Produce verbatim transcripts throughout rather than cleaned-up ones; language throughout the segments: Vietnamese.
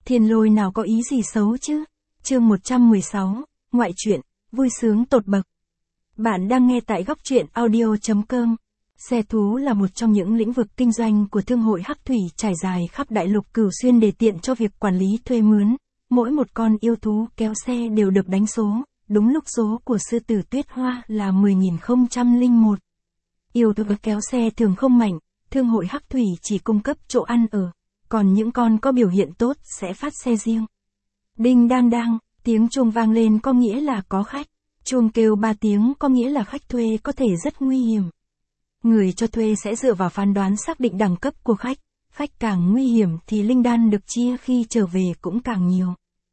Thiên Lôi nào có ý gì xấu chứ? Chương một trăm mười sáu, ngoại truyện, vui sướng tột bậc. Bạn đang nghe tại góc truyện audio chấm com. Xe thú là một trong những lĩnh vực kinh doanh của Thương hội Hắc Thủy trải dài khắp đại lục Cửu Xuyên để tiện cho việc quản lý thuê mướn. Mỗi một con yêu thú kéo xe đều được đánh số, đúng lúc số của sư tử Tuyết Hoa là mười nghìn không trăm lẻ một. Yêu thú kéo xe thường không mạnh, Thương hội Hắc Thủy chỉ cung cấp chỗ ăn ở, còn những con có biểu hiện tốt sẽ phát xe riêng. Đinh đang đang, tiếng chuông vang lên có nghĩa là có khách. Chuông kêu ba tiếng có nghĩa là khách thuê có thể rất nguy hiểm. Người cho thuê sẽ dựa vào phán đoán xác định đẳng cấp của khách. Khách càng nguy hiểm thì linh đan được chia khi trở về cũng càng nhiều.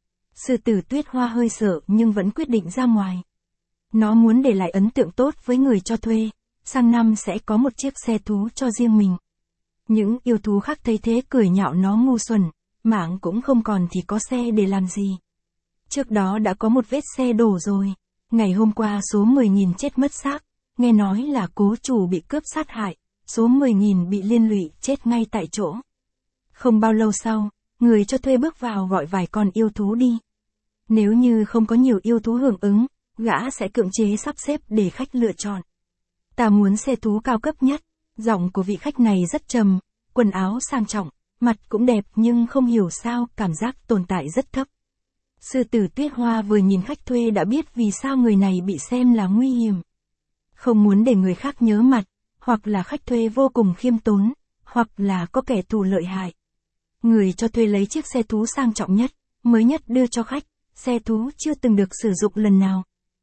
Sư tử Tuyết Hoa hơi sợ nhưng vẫn quyết định ra ngoài. Nó muốn để lại ấn tượng tốt với người cho thuê, sang năm sẽ có một chiếc xe thú cho riêng mình. Những yêu thú khác thấy thế cười nhạo nó ngu xuẩn, mạng cũng không còn thì có xe để làm gì. Trước đó đã có một vết xe đổ rồi, ngày hôm qua số mười nghìn chết mất xác, nghe nói là cố chủ bị cướp sát hại, số mười nghìn bị liên lụy chết ngay tại chỗ. Không bao lâu sau, người cho thuê bước vào gọi vài con yêu thú đi. Nếu như không có nhiều yêu thú hưởng ứng, gã sẽ cưỡng chế sắp xếp để khách lựa chọn. Ta muốn xe thú cao cấp nhất. Giọng của vị khách này rất trầm, quần áo sang trọng, mặt cũng đẹp nhưng không hiểu sao cảm giác tồn tại rất thấp. Sư tử Tuyết Hoa vừa nhìn khách thuê đã biết vì sao người này bị xem là nguy hiểm. Không muốn để người khác nhớ mặt, hoặc là khách thuê vô cùng khiêm tốn, hoặc là có kẻ thù lợi hại. Người cho thuê lấy chiếc xe thú sang trọng nhất, mới nhất đưa cho khách, xe thú chưa từng được sử dụng lần nào.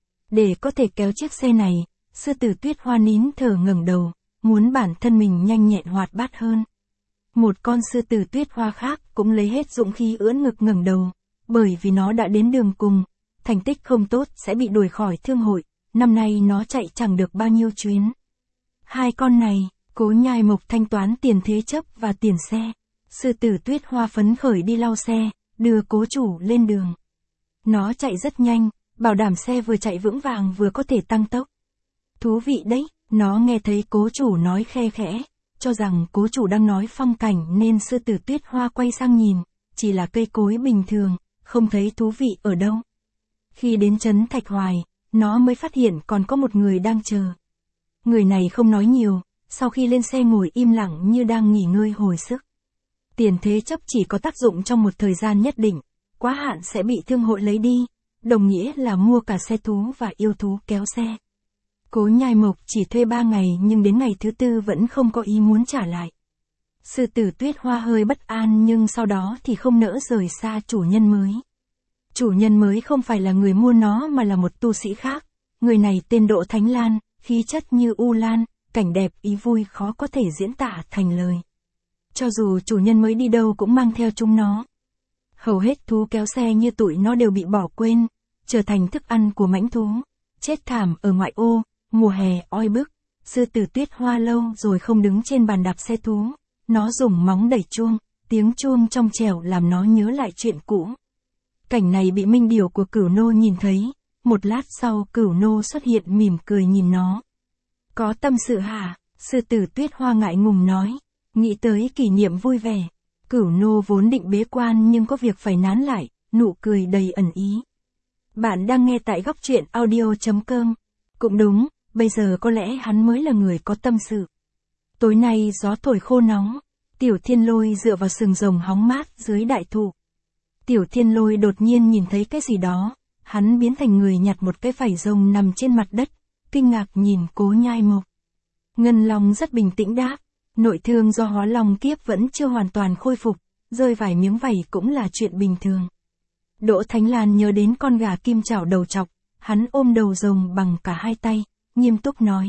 Để có thể kéo chiếc xe này, sư tử Tuyết Hoa nín thở ngẩng đầu, muốn bản thân mình nhanh nhẹn hoạt bát hơn. Một con sư tử Tuyết Hoa khác cũng lấy hết dũng khí ưỡn ngực ngẩng đầu, bởi vì nó đã đến đường cùng, thành tích không tốt sẽ bị đuổi khỏi thương hội, năm nay nó chạy chẳng được bao nhiêu chuyến. Hai con này, Cố Nhai Mộc thanh toán tiền thế chấp và tiền xe, sư tử Tuyết Hoa phấn khởi đi lau xe, đưa cố chủ lên đường. Nó chạy rất nhanh, bảo đảm xe vừa chạy vững vàng vừa có thể tăng tốc. Thú vị đấy. Nó nghe thấy cố chủ nói khe khẽ, cho rằng cố chủ đang nói phong cảnh nên sư tử Tuyết Hoa quay sang nhìn, chỉ là cây cối bình thường, không thấy thú vị ở đâu. Khi đến trấn Thạch Hoài, nó mới phát hiện còn có một người đang chờ. Người này không nói nhiều, sau khi lên xe ngồi im lặng như đang nghỉ ngơi hồi sức. Tiền thế chấp chỉ có tác dụng trong một thời gian nhất định, quá hạn sẽ bị thương hội lấy đi, đồng nghĩa là mua cả xe thú và yêu thú kéo xe. Cố Nhai Mộc chỉ thuê ba ngày nhưng đến ngày thứ tư vẫn không có ý muốn trả lại. Sư tử Tuyết Hoa hơi bất an nhưng sau đó thì không nỡ rời xa chủ nhân mới. Chủ nhân mới không phải là người mua nó mà là một tu sĩ khác. Người này tên Đỗ Thánh Lan, khí chất như u lan, cảnh đẹp ý vui khó có thể diễn tả thành lời. Cho dù chủ nhân mới đi đâu cũng mang theo chúng nó. Hầu hết thú kéo xe như tụi nó đều bị bỏ quên, trở thành thức ăn của mãnh thú, chết thảm ở ngoại ô. Mùa hè oi bức, sư tử Tuyết Hoa lâu rồi không đứng trên bàn đạp xe thú, nó dùng móng đẩy chuông, tiếng chuông trong trẻo làm nó nhớ lại chuyện cũ. Cảnh này bị Minh Điểu của Cửu Nô nhìn thấy, một lát sau Cửu Nô xuất hiện mỉm cười nhìn nó. Có tâm sự hả? Sư tử Tuyết Hoa ngại ngùng nói, nghĩ tới kỷ niệm vui vẻ. Cửu Nô vốn định bế quan nhưng có việc phải nán lại, nụ cười đầy ẩn ý. Bạn đang nghe tại góc truyện audio chấm com. Cũng đúng. Bây giờ có lẽ hắn mới là người có tâm sự. Tối nay gió thổi khô nóng, Tiểu Thiên Lôi dựa vào sừng rồng hóng mát dưới đại thụ. Tiểu Thiên Lôi đột nhiên nhìn thấy cái gì đó, hắn biến thành người nhặt một cái vảy rồng nằm trên mặt đất, kinh ngạc nhìn Cố Nhai Mộc. Ngân Long rất bình tĩnh đáp, nội thương do hóa long kiếp vẫn chưa hoàn toàn khôi phục, rơi vài miếng vảy cũng là chuyện bình thường. Đỗ Thánh Lan nhớ đến con gà kim chảo đầu chọc, hắn ôm đầu rồng bằng cả hai tay. Nghiêm túc nói.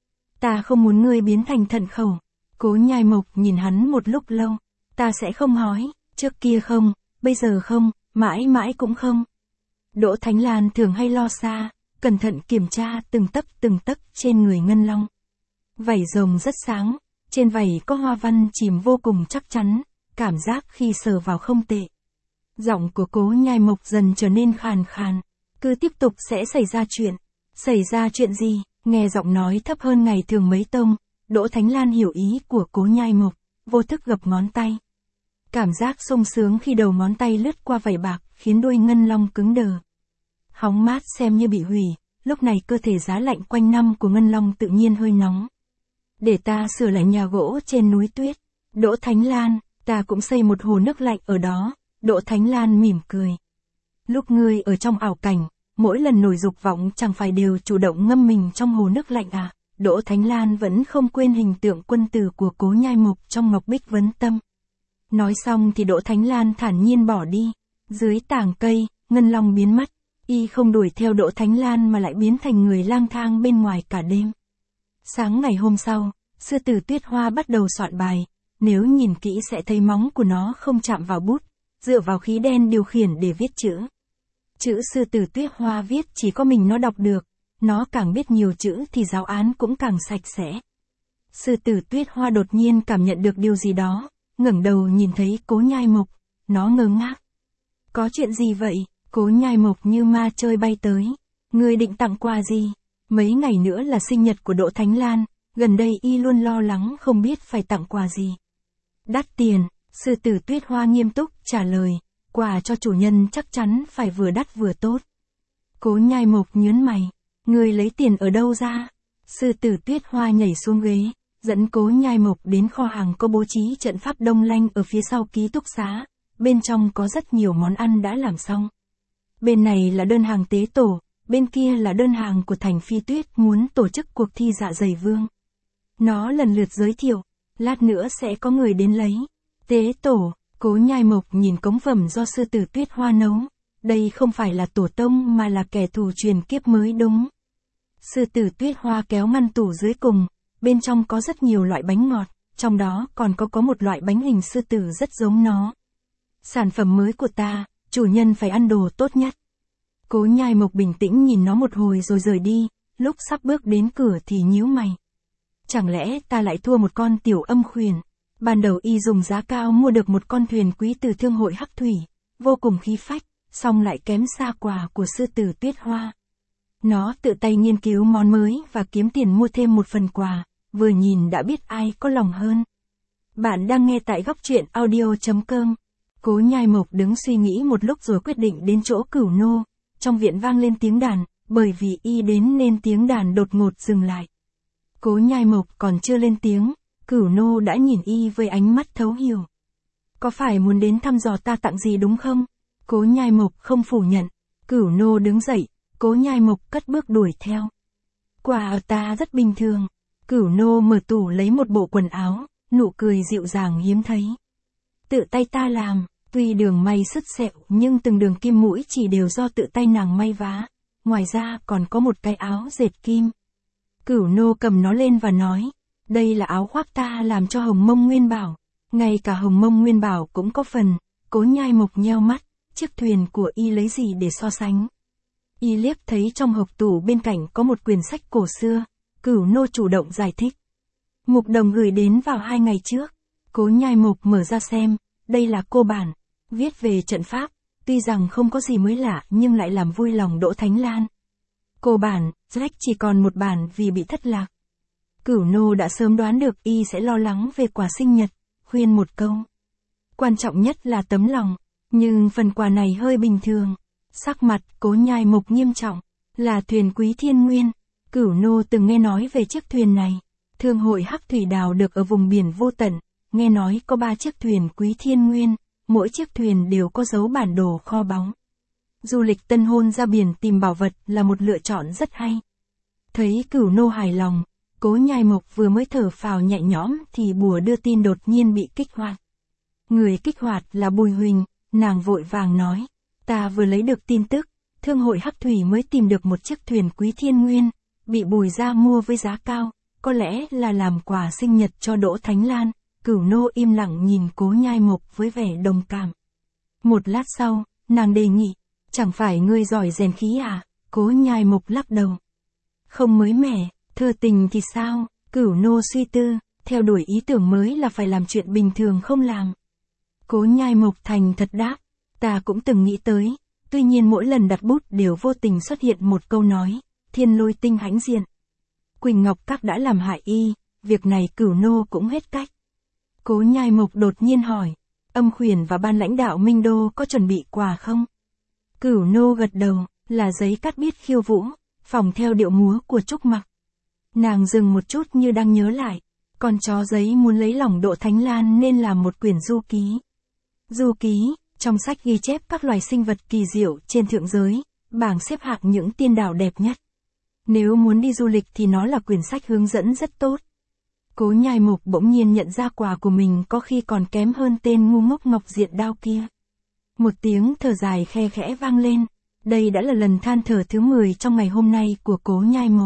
Ta không muốn ngươi biến thành thận khẩu. Cố Nhai Mộc nhìn hắn một lúc lâu. Ta sẽ không hói, trước kia không, bây giờ không, mãi mãi cũng không. Đỗ Thánh Lan thường hay lo xa, cẩn thận kiểm tra từng tấc từng tấc trên người Ngân Long. Vảy rồng rất sáng, trên vảy có hoa văn chìm vô cùng chắc chắn, cảm giác khi sờ vào không tệ. Giọng của Cố Nhai Mộc dần trở nên khàn khàn. Cứ tiếp tục sẽ xảy ra chuyện. Xảy ra chuyện gì? Nghe giọng nói thấp hơn ngày thường mấy tông, Đỗ Thánh Lan hiểu ý của Cố Nhai Mộc, vô thức gập ngón tay. Cảm giác sung sướng khi đầu ngón tay lướt qua vảy bạc, khiến đuôi ngân long cứng đờ. Hóng mát xem như bị hủy, lúc này cơ thể giá lạnh quanh năm của ngân long tự nhiên hơi nóng. Để ta sửa lại nhà gỗ trên núi tuyết. Đỗ Thánh Lan, ta cũng xây một hồ nước lạnh ở đó. Đỗ Thánh Lan mỉm cười. Lúc ngươi ở trong ảo cảnh, mỗi lần nổi dục vọng chẳng phải đều chủ động ngâm mình trong hồ nước lạnh à? Đỗ Thánh Lan vẫn không quên hình tượng quân tử của Cố Nhai Mục trong Ngọc Bích Vấn Tâm. Nói xong thì Đỗ Thánh Lan thản nhiên bỏ đi. Dưới tảng cây, ngân long biến mất. Y không đuổi theo Đỗ Thánh Lan mà lại biến thành người lang thang bên ngoài cả đêm. Sáng ngày hôm sau, sư tử Tuyết Hoa bắt đầu soạn bài. Nếu nhìn kỹ sẽ thấy móng của nó không chạm vào bút, dựa vào khí đen điều khiển để viết chữ. Chữ sư tử Tuyết Hoa viết chỉ có mình nó đọc được, nó càng biết nhiều chữ thì giáo án cũng càng sạch sẽ. Sư tử Tuyết Hoa đột nhiên cảm nhận được điều gì đó, ngẩng đầu nhìn thấy Cố Nhai Mục, nó ngơ ngác. Có chuyện gì vậy? Cố Nhai Mục như ma chơi bay tới. Ngươi định tặng quà gì? Mấy ngày nữa là sinh nhật của Đỗ Thánh Lan, gần đây y luôn lo lắng không biết phải tặng quà gì. Đắt tiền, sư tử Tuyết Hoa nghiêm túc trả lời, quà cho chủ nhân chắc chắn phải vừa đắt vừa tốt. Cố Nhai Mục nhớn mày, ngươi lấy tiền ở đâu ra? Sư tử Tuyết Hoa nhảy xuống ghế, dẫn Cố Nhai Mục đến kho hàng có bố trí trận pháp đông lanh ở phía sau ký túc xá, bên trong có rất nhiều món ăn đã làm xong. Bên này là đơn hàng tế tổ, bên kia là đơn hàng của Thành Phi Tuyết muốn tổ chức cuộc thi dạ dày vương. Nó lần lượt giới thiệu, lát nữa sẽ có người đến lấy. Tế tổ, Cố Nhai Mục nhìn cống phẩm do sư tử Tuyết Hoa nấu. Đây không phải là tổ tông mà là kẻ thù truyền kiếp mới đúng. Sư tử Tuyết Hoa kéo ngăn tủ dưới cùng, bên trong có rất nhiều loại bánh ngọt, trong đó còn có có một loại bánh hình sư tử rất giống nó. Sản phẩm mới của ta, chủ nhân phải ăn đồ tốt nhất. Cố Nhai Mục bình tĩnh nhìn nó một hồi rồi rời đi, lúc sắp bước đến cửa thì nhíu mày. Chẳng lẽ ta lại thua một con tiểu âm khuyển? Ban đầu y dùng giá cao mua được một con thuyền quý từ thương hội Hắc Thủy, vô cùng khí phách, song lại kém xa quà của sư tử Tuyết Hoa. Nó tự tay nghiên cứu món mới và kiếm tiền mua thêm một phần quà, vừa nhìn đã biết ai có lòng hơn. Bạn đang nghe tại góc truyện audio chấm com. Cố Nhai Mục đứng suy nghĩ một lúc rồi quyết định đến chỗ Cửu Nô. Trong viện vang lên tiếng đàn, bởi vì y đến nên tiếng đàn đột ngột dừng lại. Cố Nhai Mục còn chưa lên tiếng, Cửu Nô đã nhìn y với ánh mắt thấu hiểu. Có phải muốn đến thăm dò ta tặng gì đúng không? Cố Nhai Mục không phủ nhận. Cửu Nô đứng dậy, Cố Nhai Mục cất bước đuổi theo. Quà ở ta rất bình thường. Cửu Nô mở tủ lấy một bộ quần áo, nụ cười dịu dàng hiếm thấy. Tự tay ta làm, tuy đường may sứt sẹo nhưng từng đường kim mũi chỉ đều do tự tay nàng may vá. Ngoài ra còn có một cái áo dệt kim. Cửu Nô cầm nó lên và nói, đây là áo khoác ta làm cho Hồng Mông Nguyên Bảo. Ngay cả Hồng Mông Nguyên Bảo cũng có phần. Cố Nhai Mục nheo mắt, chiếc thuyền của y lấy gì để so sánh. Y liếc thấy trong hộc tủ bên cạnh có một quyển sách cổ xưa. Cửu Nô chủ động giải thích. Mục Đồng gửi đến vào hai ngày trước. Cố Nhai Mục mở ra xem, đây là cô bản, viết về trận pháp, tuy rằng không có gì mới lạ nhưng lại làm vui lòng Đỗ Thánh Lan. Cô bản, Jack chỉ còn một bản vì bị thất lạc. Cửu Nô đã sớm đoán được y sẽ lo lắng về quà sinh nhật, khuyên một câu. Quan trọng nhất là tấm lòng, nhưng phần quà này hơi bình thường. Sắc mặt Cố Nhai Mục nghiêm trọng, là thuyền Quý Thiên Nguyên. Cửu Nô từng nghe nói về chiếc thuyền này. Thương hội Hắc Thủy đào được ở vùng biển vô tận, nghe nói có ba chiếc thuyền Quý Thiên Nguyên, mỗi chiếc thuyền đều có dấu bản đồ kho báu. Du lịch tân hôn ra biển tìm bảo vật là một lựa chọn rất hay. Thấy Cửu Nô hài lòng, Cố Nhai Mục vừa mới thở phào nhẹ nhõm thì bùa đưa tin đột nhiên bị kích hoạt. Người kích hoạt là Bùi Huỳnh, nàng vội vàng nói, ta vừa lấy được tin tức, thương hội Hắc Thủy mới tìm được một chiếc thuyền Quý Thiên Nguyên, bị Bùi gia mua với giá cao, có lẽ là làm quà sinh nhật cho Đỗ Thánh Lan. Cửu Nô im lặng nhìn Cố Nhai Mục với vẻ đồng cảm. Một lát sau, nàng đề nghị, chẳng phải ngươi giỏi rèn khí à? Cố Nhai Mục lắc đầu. Không mới mẻ, thơ tình thì sao? Cửu Nô suy tư, theo đuổi ý tưởng mới là phải làm chuyện bình thường không làm. Cố Nhai Mục thành thật đáp, ta cũng từng nghĩ tới, tuy nhiên mỗi lần đặt bút đều vô tình xuất hiện một câu nói, thiên lôi tinh hãnh diện. Quỳnh Ngọc Các đã làm hại y, việc này Cửu Nô cũng hết cách. Cố Nhai Mục đột nhiên hỏi, Âm Khuyển và ban lãnh đạo Minh Đô có chuẩn bị quà không? Cửu Nô gật đầu, là giấy cắt biết khiêu vũ, phòng theo điệu múa của Trúc Mặc. Nàng dừng một chút như đang nhớ lại, con chó giấy muốn lấy lòng Đỗ Thánh Lan nên làm một quyển du ký. Du ký, trong sách ghi chép các loài sinh vật kỳ diệu trên thượng giới, bảng xếp hạng những tiên đảo đẹp nhất. Nếu muốn đi du lịch thì nó là quyển sách hướng dẫn rất tốt. Cố Nhai Mục bỗng nhiên nhận ra quà của mình có khi còn kém hơn tên ngu ngốc Ngọc Diện Đao kia. Một tiếng thở dài khe khẽ vang lên, đây đã là lần than thở thứ mười trong ngày hôm nay của Cố Nhai Mục.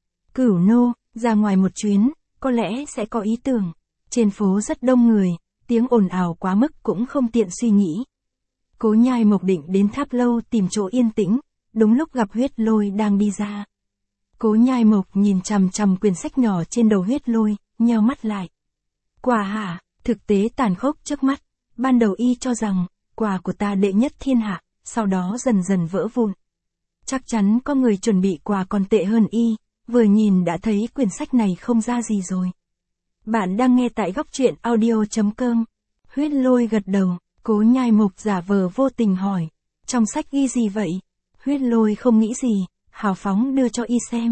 Cửu Nô, ra ngoài một chuyến, có lẽ sẽ có ý tưởng. Trên phố rất đông người, tiếng ồn ào quá mức cũng không tiện suy nghĩ. Cố Nhai Mục định đến tháp lâu tìm chỗ yên tĩnh, đúng lúc gặp Huyết Lôi đang đi ra. Cố Nhai Mục nhìn chằm chằm quyển sách nhỏ trên đầu Huyết Lôi, nheo mắt lại. Quà hả? Thực tế tàn khốc trước mắt, ban đầu y cho rằng, quà của ta đệ nhất thiên hạ, sau đó dần dần vỡ vụn. Chắc chắn có người chuẩn bị quà còn tệ hơn y, vừa nhìn đã thấy quyển sách này không ra gì rồi. Bạn đang nghe tại góc truyện audio chấm com. Huyết Lôi gật đầu, Cố Nhai Mục giả vờ vô tình hỏi. Trong sách ghi gì vậy? Huyết Lôi không nghĩ gì, hào phóng đưa cho y xem.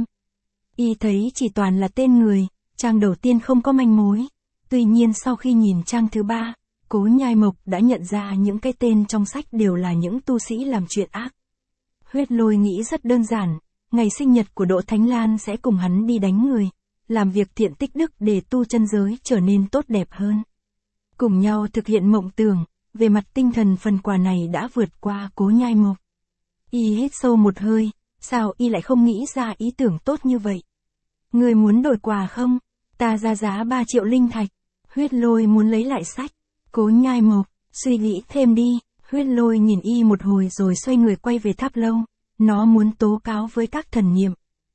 Y thấy chỉ toàn là tên người, trang đầu tiên không có manh mối. Tuy nhiên sau khi nhìn trang thứ ba, Cố Nhai Mục đã nhận ra những cái tên trong sách đều là những tu sĩ làm chuyện ác. Huyết Lôi nghĩ rất đơn giản, ngày sinh nhật của Đỗ Thánh Lan sẽ cùng hắn đi đánh người, làm việc thiện tích đức để tu chân giới trở nên tốt đẹp hơn. Cùng nhau thực hiện mộng tưởng, về mặt tinh thần phần quà này đã vượt qua Cố Nhai Mục. Y hít sâu một hơi, sao y lại không nghĩ ra ý tưởng tốt như vậy? Người muốn đổi quà không? Ta ra giá ba triệu linh thạch. Huyết Lôi muốn lấy lại sách. Cố Nhai Mục, suy nghĩ thêm đi. Huyết Lôi nhìn y một hồi rồi xoay người quay về tháp lâu. Nó muốn tố cáo với các thần niệm.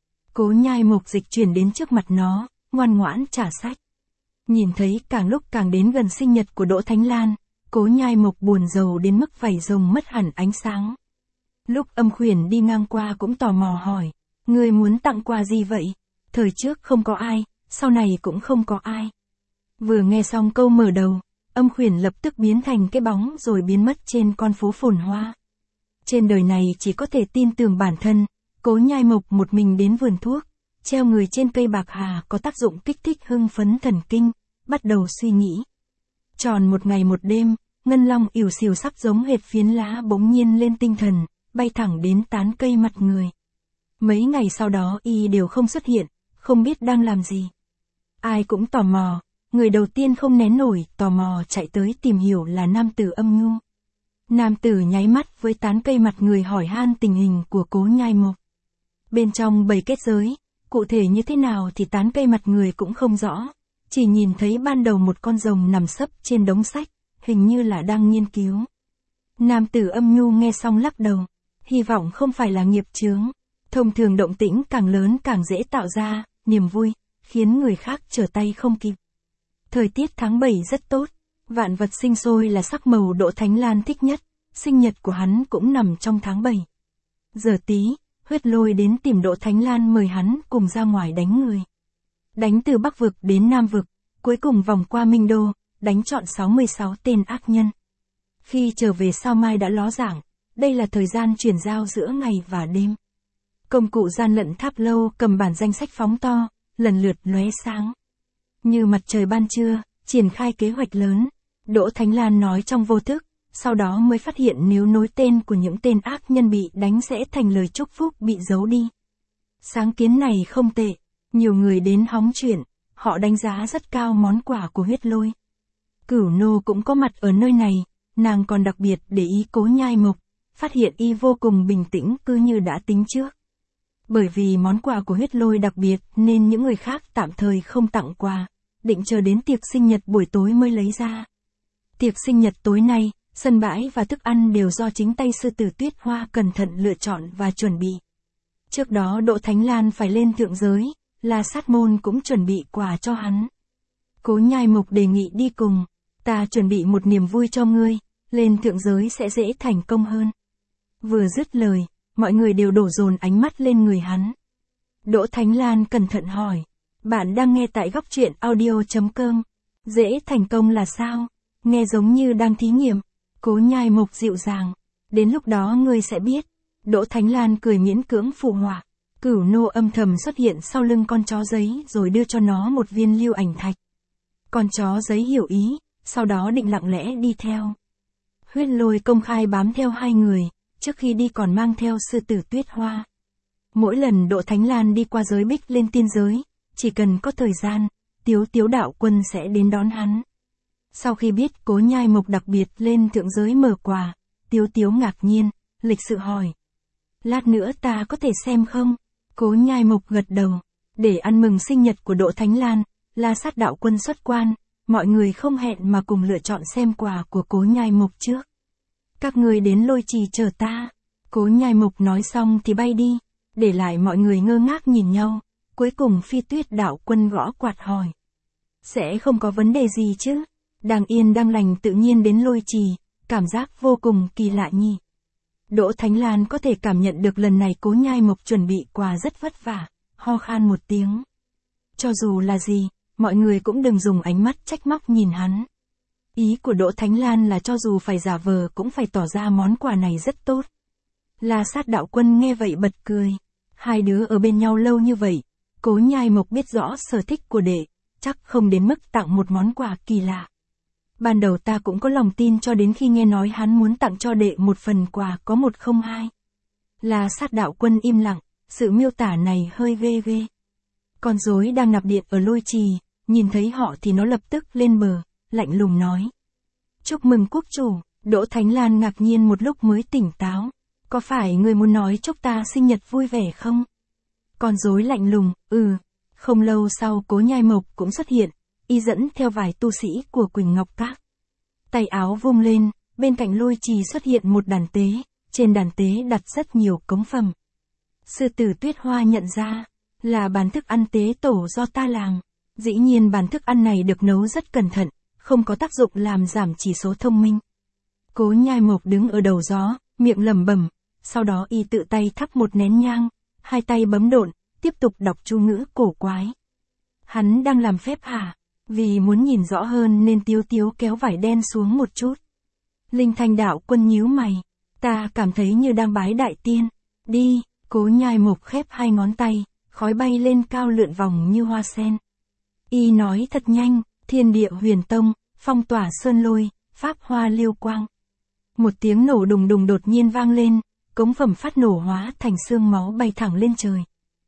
Cố Nhai Mục dịch chuyển đến trước mặt nó, ngoan ngoãn trả sách. Nhìn thấy càng lúc càng đến gần sinh nhật của Đỗ Thánh Lan, Cố Nhai Mục buồn rầu đến mức vảy rồng mất hẳn ánh sáng. Lúc Âm Khuyển đi ngang qua cũng tò mò hỏi, người muốn tặng quà gì vậy? Thời trước không có ai, sau này cũng không có ai. Vừa nghe xong câu mở đầu, Âm Khuyển lập tức biến thành cái bóng rồi biến mất trên con phố phồn hoa. Trên đời này chỉ có thể tin tưởng bản thân, Cố Nhai Mục một mình đến vườn thuốc, treo người trên cây bạc hà có tác dụng kích thích hưng phấn thần kinh, bắt đầu suy nghĩ. Tròn một ngày một đêm, Ngân Long ỉu xìu sắp giống hệt phiến lá bỗng nhiên lên tinh thần, bay thẳng đến tán cây mặt người. Mấy ngày sau đó y đều không xuất hiện, không biết đang làm gì. Ai cũng tò mò, người đầu tiên không nén nổi tò mò chạy tới tìm hiểu là nam tử Âm Nhu. Nam tử nháy mắt với tán cây mặt người hỏi han tình hình của Cố Nhai Mục. Bên trong bầy kết giới, cụ thể như thế nào thì tán cây mặt người cũng không rõ, chỉ nhìn thấy ban đầu một con rồng nằm sấp trên đống sách, hình như là đang nghiên cứu. Nam tử Âm Nhu nghe xong lắc đầu, hy vọng không phải là nghiệp chướng. Thông thường động tĩnh càng lớn càng dễ tạo ra niềm vui, khiến người khác trở tay không kịp. Thời tiết tháng bảy rất tốt, vạn vật sinh sôi là sắc màu Đỗ Thánh Lan thích nhất, sinh nhật của hắn cũng nằm trong tháng bảy. Giờ tí, Huyết Lôi đến tìm Đỗ Thánh Lan mời hắn cùng ra ngoài đánh người. Đánh từ Bắc Vực đến Nam Vực, cuối cùng vòng qua Minh Đô, đánh trọn sáu mươi sáu tên ác nhân. Khi trở về Sao Mai đã ló giảng, đây là thời gian chuyển giao giữa ngày và đêm. Công cụ gian lận tháp lâu cầm bản danh sách phóng to, lần lượt lóe sáng. Như mặt trời ban trưa, triển khai kế hoạch lớn. Đỗ Thánh Lan nói trong vô thức, sau đó mới phát hiện nếu nối tên của những tên ác nhân bị đánh sẽ thành lời chúc phúc bị giấu đi. Sáng kiến này không tệ, nhiều người đến hóng chuyện, họ đánh giá rất cao món quà của Huyết Lôi. Cửu Nô cũng có mặt ở nơi này, nàng còn đặc biệt để ý Cố Nhai Mục, phát hiện y vô cùng bình tĩnh cứ như đã tính trước. Bởi vì món quà của Huyết Lôi đặc biệt nên những người khác tạm thời không tặng quà, định chờ đến tiệc sinh nhật buổi tối mới lấy ra. Tiệc sinh nhật tối nay, sân bãi và thức ăn đều do chính tay sư tử Tuyết Hoa cẩn thận lựa chọn và chuẩn bị. Trước đó Đỗ Thánh Lan phải lên thượng giới, La Sát Môn cũng chuẩn bị quà cho hắn. Cố Nhai Mục đề nghị đi cùng, ta chuẩn bị một niềm vui cho ngươi, lên thượng giới sẽ dễ thành công hơn. Vừa dứt lời, mọi người đều đổ dồn ánh mắt lên người hắn. Đỗ Thánh Lan cẩn thận hỏi, bạn đang nghe tại góc truyện audio chấm com, dễ thành công là sao? Nghe giống như đang thí nghiệm. Cố Nhai Mộc dịu dàng. Đến lúc đó ngươi sẽ biết. Đỗ Thánh Lan cười miễn cưỡng phụ họa. Cửu nô âm thầm xuất hiện sau lưng con chó giấy rồi đưa cho nó một viên lưu ảnh thạch. Con chó giấy hiểu ý, sau đó định lặng lẽ đi theo. Huyết Lôi công khai bám theo hai người, trước khi đi còn mang theo sư tử Tuyết Hoa. Mỗi lần Đỗ Thánh Lan đi qua giới bích lên tiên giới, chỉ cần có thời gian, Tiếu Tiếu đạo quân sẽ đến đón hắn. Sau khi biết Cố Nhai Mộc đặc biệt lên thượng giới mở quà, Tiếu Tiếu ngạc nhiên, lịch sự hỏi. Lát nữa ta có thể xem không? Cố Nhai Mộc gật đầu. Để ăn mừng sinh nhật của Đỗ Thánh Lan, La Sát đạo quân xuất quan, mọi người không hẹn mà cùng lựa chọn xem quà của Cố Nhai Mộc trước. Các người đến Lôi Trì chờ ta. Cố Nhai Mộc nói xong thì bay đi, để lại mọi người ngơ ngác nhìn nhau. Cuối cùng Phi Tuyết đạo quân gõ quạt hỏi. Sẽ không có vấn đề gì chứ? Đang yên đang lành tự nhiên đến Lôi Trì, cảm giác vô cùng kỳ lạ nhỉ. Đỗ Thánh Lan có thể cảm nhận được lần này Cố Nhai Mộc chuẩn bị quà rất vất vả, ho khan một tiếng. Cho dù là gì, mọi người cũng đừng dùng ánh mắt trách móc nhìn hắn. Ý của Đỗ Thánh Lan là cho dù phải giả vờ cũng phải tỏ ra món quà này rất tốt. La Sát đạo quân nghe vậy bật cười. Hai đứa ở bên nhau lâu như vậy, Cố Nhai Mộc biết rõ sở thích của đệ, chắc không đến mức tặng một món quà kỳ lạ. Ban đầu ta cũng có lòng tin cho đến khi nghe nói hắn muốn tặng cho đệ một phần quà có một không hai. La Sát đạo quân im lặng, sự miêu tả này hơi ghê ghê. Con rối đang nạp điện ở Lôi Trì, nhìn thấy họ thì nó lập tức lên bờ, lạnh lùng nói. Chúc mừng quốc chủ. Đỗ Thánh Lan ngạc nhiên một lúc mới tỉnh táo. Có phải người muốn nói chúc ta sinh nhật vui vẻ không? Con rối lạnh lùng, ừ. Không lâu sau Cố Nhai Mộc cũng xuất hiện, y dẫn theo vài tu sĩ của Quỳnh Ngọc Các. Tay áo vung lên, bên cạnh Lôi Trì xuất hiện một đàn tế, trên đàn tế đặt rất nhiều cống phẩm. Sư tử Tuyết Hoa nhận ra, là bàn thức ăn tế tổ do ta làm. Dĩ nhiên bàn thức ăn này được nấu rất cẩn thận, không có tác dụng làm giảm chỉ số thông minh. Cố Nhai Mộc đứng ở đầu gió, miệng lẩm bẩm, sau đó y tự tay thắp một nén nhang, hai tay bấm độn, tiếp tục đọc chú ngữ cổ quái. Hắn đang làm phép hả? Vì muốn nhìn rõ hơn nên Tiếu Tiếu kéo vải đen xuống một chút. Linh Thanh đạo quân nhíu mày, ta cảm thấy như đang bái đại tiên. Đi. Cố Nhai Mộc khép hai ngón tay, khói bay lên cao lượn vòng như hoa sen. Y nói thật nhanh, Thiên Địa Huyền Tông, phong tỏa sơn lôi, pháp hoa liêu quang. Một tiếng nổ đùng đùng đột nhiên vang lên, cống phẩm phát nổ hóa thành xương máu bay thẳng lên trời.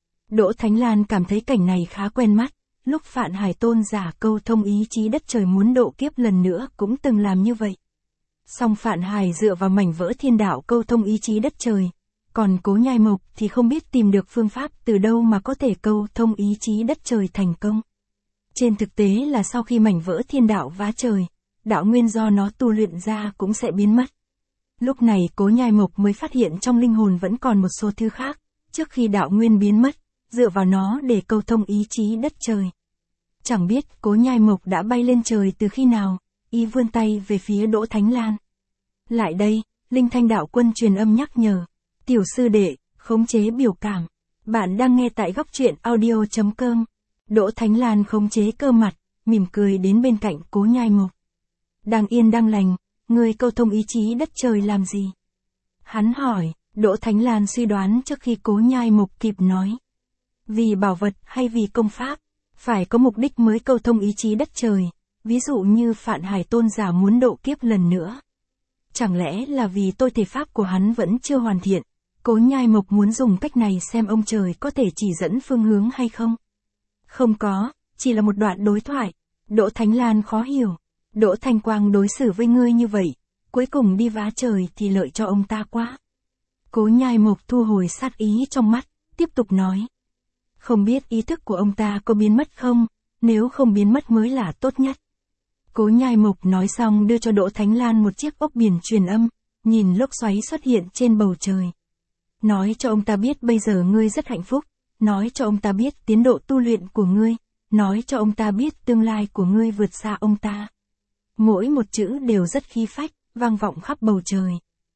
Đỗ Thánh Lan cảm thấy cảnh này khá quen mắt, lúc Phạn Hải Tôn giả câu thông ý chí đất trời muốn độ kiếp lần nữa cũng từng làm như vậy. Song Phạn Hải dựa vào mảnh vỡ thiên đạo câu thông ý chí đất trời, còn Cố Nhai Mộc thì không biết tìm được phương pháp từ đâu mà có thể câu thông ý chí đất trời thành công. Trên thực tế là sau khi mảnh vỡ thiên đạo vá trời, đạo nguyên do nó tu luyện ra cũng sẽ biến mất. Lúc này Cố Nhai Mộc mới phát hiện trong linh hồn vẫn còn một số thứ khác, trước khi đạo nguyên biến mất, dựa vào nó để câu thông ý chí đất trời. Chẳng biết Cố Nhai Mộc đã bay lên trời từ khi nào, y vươn tay về phía Đỗ Thánh Lan. Lại đây, Linh Thanh đạo quân truyền âm nhắc nhở. Tiểu sư đệ, khống chế biểu cảm. Bạn đang nghe tại góc truyện audio chấm com. Đỗ Thánh Lan khống chế cơ mặt, mỉm cười đến bên cạnh Cố Nhai Mộc. Đang yên đang lành, người câu thông ý chí đất trời làm gì? Hắn hỏi. Đỗ Thánh Lan suy đoán trước khi Cố Nhai Mộc kịp nói. Vì bảo vật hay vì công pháp, phải có mục đích mới câu thông ý chí đất trời, ví dụ như Phạn Hải Tôn giả muốn độ kiếp lần nữa. Chẳng lẽ là vì tôi thể pháp của hắn vẫn chưa hoàn thiện, Cố Nhai Mộc muốn dùng cách này xem ông trời có thể chỉ dẫn phương hướng hay không? Không có, chỉ là một đoạn đối thoại. Đỗ Thánh Lan khó hiểu. Đỗ Thanh Quang đối xử với ngươi như vậy, cuối cùng đi vá trời thì lợi cho ông ta quá. Cố Nhai Mộc thu hồi sát ý trong mắt, tiếp tục nói. Không biết ý thức của ông ta có biến mất không, nếu không biến mất mới là tốt nhất. Cố Nhai Mộc nói xong đưa cho Đỗ Thánh Lan một chiếc ốc biển truyền âm, nhìn lốc xoáy xuất hiện trên bầu trời. Nói cho ông ta biết bây giờ ngươi rất hạnh phúc, nói cho ông ta biết tiến độ tu luyện của ngươi, nói cho ông ta biết tương lai của ngươi vượt xa ông ta. Mỗi một chữ đều rất khí phách, vang vọng khắp bầu trời.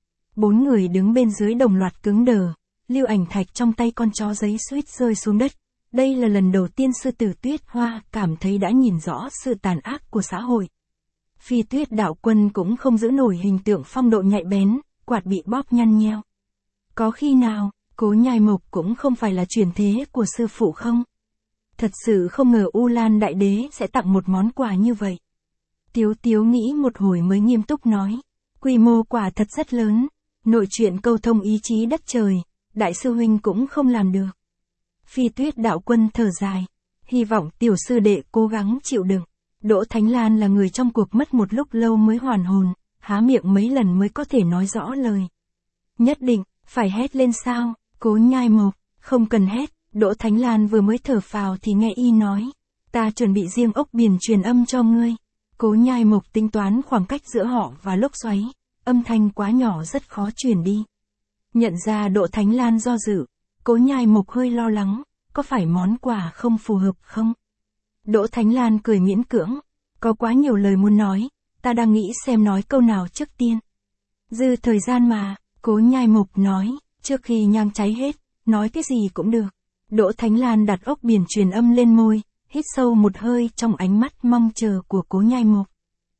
Bốn người đứng bên dưới đồng loạt cứng đờ, lưu ảnh thạch trong tay con chó giấy suýt rơi xuống đất. Đây là lần đầu tiên sư tử Tuyết Hoa cảm thấy đã nhìn rõ sự tàn ác của xã hội. Phi Tuyết đạo quân cũng không giữ nổi hình tượng phong độ nhạy bén, quạt bị bóp nhăn nheo. Có khi nào, Cố Nhai Mộc cũng không phải là truyền thế của sư phụ không? Thật sự không ngờ U Lan Đại Đế sẽ tặng một món quà như vậy. Tiếu Tiếu nghĩ một hồi mới nghiêm túc nói. Quy mô quả thật rất lớn, nội truyện câu thông ý chí đất trời, đại sư huynh cũng không làm được. Phi Tuyết đạo quân thở dài, hy vọng tiểu sư đệ cố gắng chịu đựng. Đỗ Thánh Lan là người trong cuộc mất một lúc lâu mới hoàn hồn, há miệng mấy lần mới có thể nói rõ lời. Nhất định, phải hét lên sao, Cố Nhai Mộc, không cần hét, Đỗ Thánh Lan vừa mới thở phào thì nghe y nói. Ta chuẩn bị riêng ốc biển truyền âm cho ngươi. Cố Nhai Mộc tính toán khoảng cách giữa họ và lốc xoáy, âm thanh quá nhỏ rất khó truyền đi. Nhận ra Đỗ Thánh Lan do dự, Cố Nhai Mộc hơi lo lắng, có phải món quà không phù hợp không? Đỗ Thánh Lan cười miễn cưỡng, có quá nhiều lời muốn nói, ta đang nghĩ xem nói câu nào trước tiên. Dư thời gian mà, Cố Nhai Mộc nói, trước khi nhang cháy hết, nói cái gì cũng được. Đỗ Thánh Lan đặt ốc biển truyền âm lên môi, hít sâu một hơi trong ánh mắt mong chờ của Cố Nhai Mộc.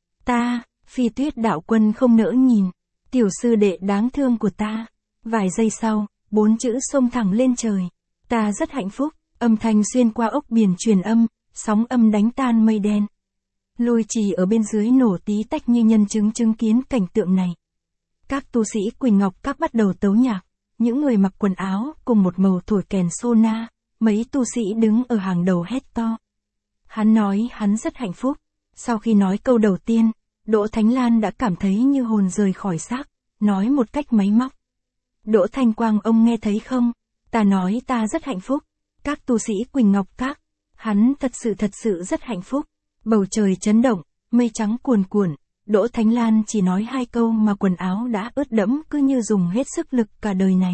Ta, Phi Tuyết đạo quân không nỡ nhìn, tiểu sư đệ đáng thương của ta. Vài giây sau, bốn chữ xông thẳng lên trời. Ta rất hạnh phúc, âm thanh xuyên qua ốc biển truyền âm, sóng âm đánh tan mây đen. Lôi trì ở bên dưới nổ tí tách như nhân chứng chứng kiến cảnh tượng này. Các tu sĩ Quỳnh Ngọc Các bắt đầu tấu nhạc, những người mặc quần áo cùng một màu thổi kèn sona, mấy tu sĩ đứng ở hàng đầu hét to. Hắn nói hắn rất hạnh phúc, sau khi nói câu đầu tiên, Đỗ Thánh Lan đã cảm thấy như hồn rời khỏi xác, nói một cách máy móc. Đỗ Thanh Quang ông nghe thấy không? Ta nói ta rất hạnh phúc. Các tu sĩ Quỳnh Ngọc Các, hắn thật sự thật sự rất hạnh phúc. Bầu trời chấn động, mây trắng cuồn cuộn, Đỗ Thánh Lan chỉ nói hai câu mà quần áo đã ướt đẫm cứ như dùng hết sức lực cả đời này.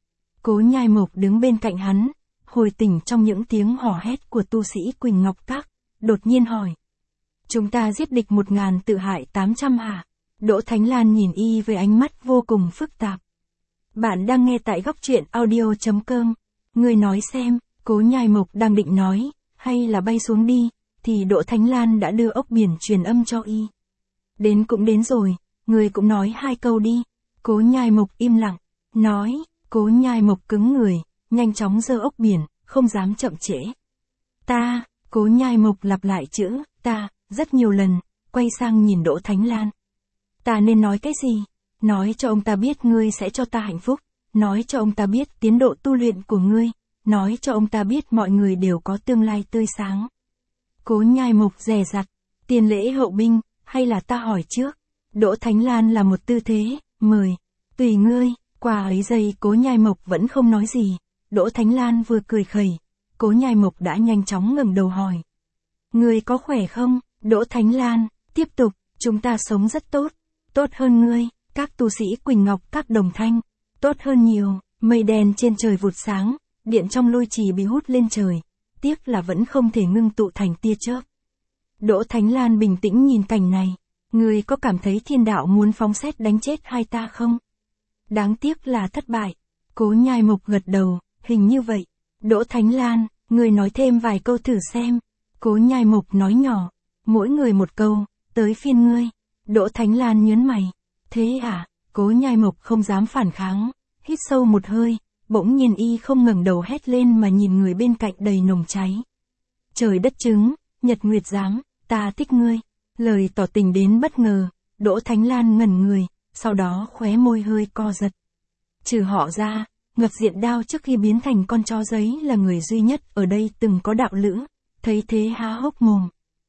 Cố Nhai Mộc đứng bên cạnh hắn, hồi tỉnh trong những tiếng hò hét của tu sĩ Quỳnh Ngọc Các, đột nhiên hỏi. Chúng ta giết địch một ngàn tự hại tám trăm hả? Đỗ Thánh Lan nhìn y với ánh mắt vô cùng phức tạp. Bạn đang nghe tại góc truyện audio chấm com. Ngươi nói xem, Cố Nhai Mộc đang định nói, hay là bay xuống đi, thì Đỗ Thánh Lan đã đưa ốc biển truyền âm cho y. Đến cũng đến rồi, ngươi cũng nói hai câu đi. Cố Nhai Mộc im lặng, nói, Cố Nhai Mộc cứng người, nhanh chóng giơ ốc biển, không dám chậm trễ. Ta, Cố Nhai Mộc lặp lại chữ, ta, rất nhiều lần, quay sang nhìn Đỗ Thánh Lan. Ta nên nói cái gì? Nói cho ông ta biết ngươi sẽ cho ta hạnh phúc, nói cho ông ta biết tiến độ tu luyện của ngươi, nói cho ông ta biết mọi người đều có tương lai tươi sáng. Cố Nhai Mộc dè dặt, tiền lễ hậu binh, hay là ta hỏi trước? Đỗ Thánh Lan là một tư thế, mời, tùy ngươi. Qua ấy giây Cố Nhai Mộc vẫn không nói gì, Đỗ Thánh Lan vừa cười khẩy, Cố Nhai Mộc đã nhanh chóng ngẩng đầu hỏi. Ngươi có khỏe không? Đỗ Thánh Lan, tiếp tục, chúng ta sống rất tốt, tốt hơn ngươi. Các tu sĩ Quỳnh Ngọc Các đồng thanh, tốt hơn nhiều. Mây đen trên trời vụt sáng, điện trong lôi trì bị hút lên trời, tiếc là vẫn không thể ngưng tụ thành tia chớp. Đỗ Thánh Lan bình tĩnh nhìn cảnh này, ngươi có cảm thấy thiên đạo muốn phóng sét đánh chết hai ta không? Đáng tiếc là thất bại. Cố Nhai Mộc gật đầu, hình như vậy. Đỗ Thánh Lan, ngươi nói thêm vài câu thử xem. Cố Nhai Mộc nói nhỏ, mỗi người một câu, tới phiên ngươi. Đỗ Thánh Lan nhớn mày. Thế à? Cố Nhai Mộc không dám phản kháng, hít sâu một hơi, bỗng nhiên y không ngẩng đầu hét lên mà nhìn người bên cạnh đầy nồng cháy. Trời đất chứng, nhật nguyệt giám, ta thích ngươi. Lời tỏ tình đến bất ngờ, Đỗ Thánh Lan ngẩn người, sau đó khóe môi hơi co giật. Trừ họ ra, Ngật Diện Đao trước khi biến thành con chó giấy là người duy nhất ở đây từng có đạo lữ, thấy thế há hốc mồm.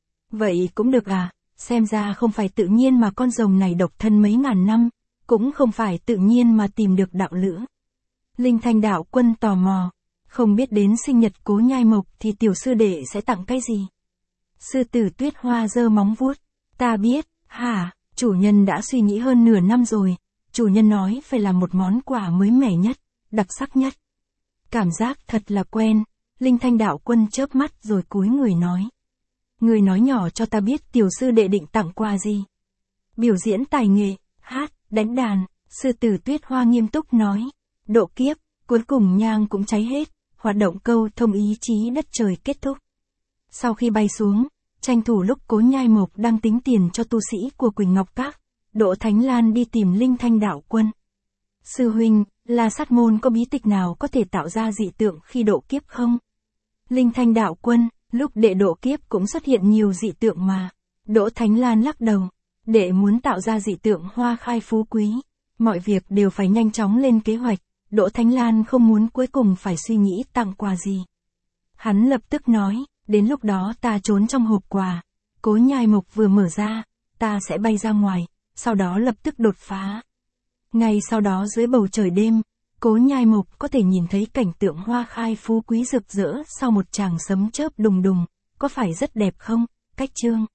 Vậy cũng được à? Xem ra không phải tự nhiên mà con rồng này độc thân mấy ngàn năm, cũng không phải tự nhiên mà tìm được đạo lữ. Linh Thanh đạo quân tò mò, không biết đến sinh nhật Cố Nhai Mộc thì tiểu sư đệ sẽ tặng cái gì? Sư tử Tuyết Hoa giơ móng vuốt, ta biết, hả, chủ nhân đã suy nghĩ hơn nửa năm rồi, chủ nhân nói phải làm một món quà mới mẻ nhất, đặc sắc nhất. Cảm giác thật là quen, Linh Thanh đạo quân chớp mắt rồi cúi người nói. Người nói nhỏ cho ta biết tiểu sư đệ định tặng quà gì. Biểu diễn tài nghệ, hát, đánh đàn, sư tử Tuyết Hoa nghiêm túc nói. Độ kiếp, cuối cùng nhang cũng cháy hết, hoạt động câu thông ý chí đất trời kết thúc. Sau khi bay xuống, Tranh thủ lúc Cố Nhai Mộc đang tính tiền cho tu sĩ của Quỳnh Ngọc Các, Đỗ Thánh Lan đi tìm Linh Thanh đạo quân. Sư huynh, là sát môn có bí tịch nào có thể tạo ra dị tượng khi độ kiếp không? Linh Thanh đạo quân, lúc đệ độ kiếp cũng xuất hiện nhiều dị tượng mà. Đỗ Thánh Lan lắc đầu. Đệ muốn tạo ra dị tượng hoa khai phú quý. Mọi việc đều phải nhanh chóng lên kế hoạch. Đỗ Thánh Lan không muốn cuối cùng phải suy nghĩ tặng quà gì. Hắn lập tức nói, đến lúc đó ta trốn trong hộp quà. Cố Nhai Mộc vừa mở ra, ta sẽ bay ra ngoài, sau đó lập tức đột phá. Ngay sau đó dưới bầu trời đêm, Cố Nhai Mộc có thể nhìn thấy cảnh tượng hoa khai phú quý rực rỡ sau một tràng sấm chớp đùng đùng, có phải rất đẹp không? Cách chương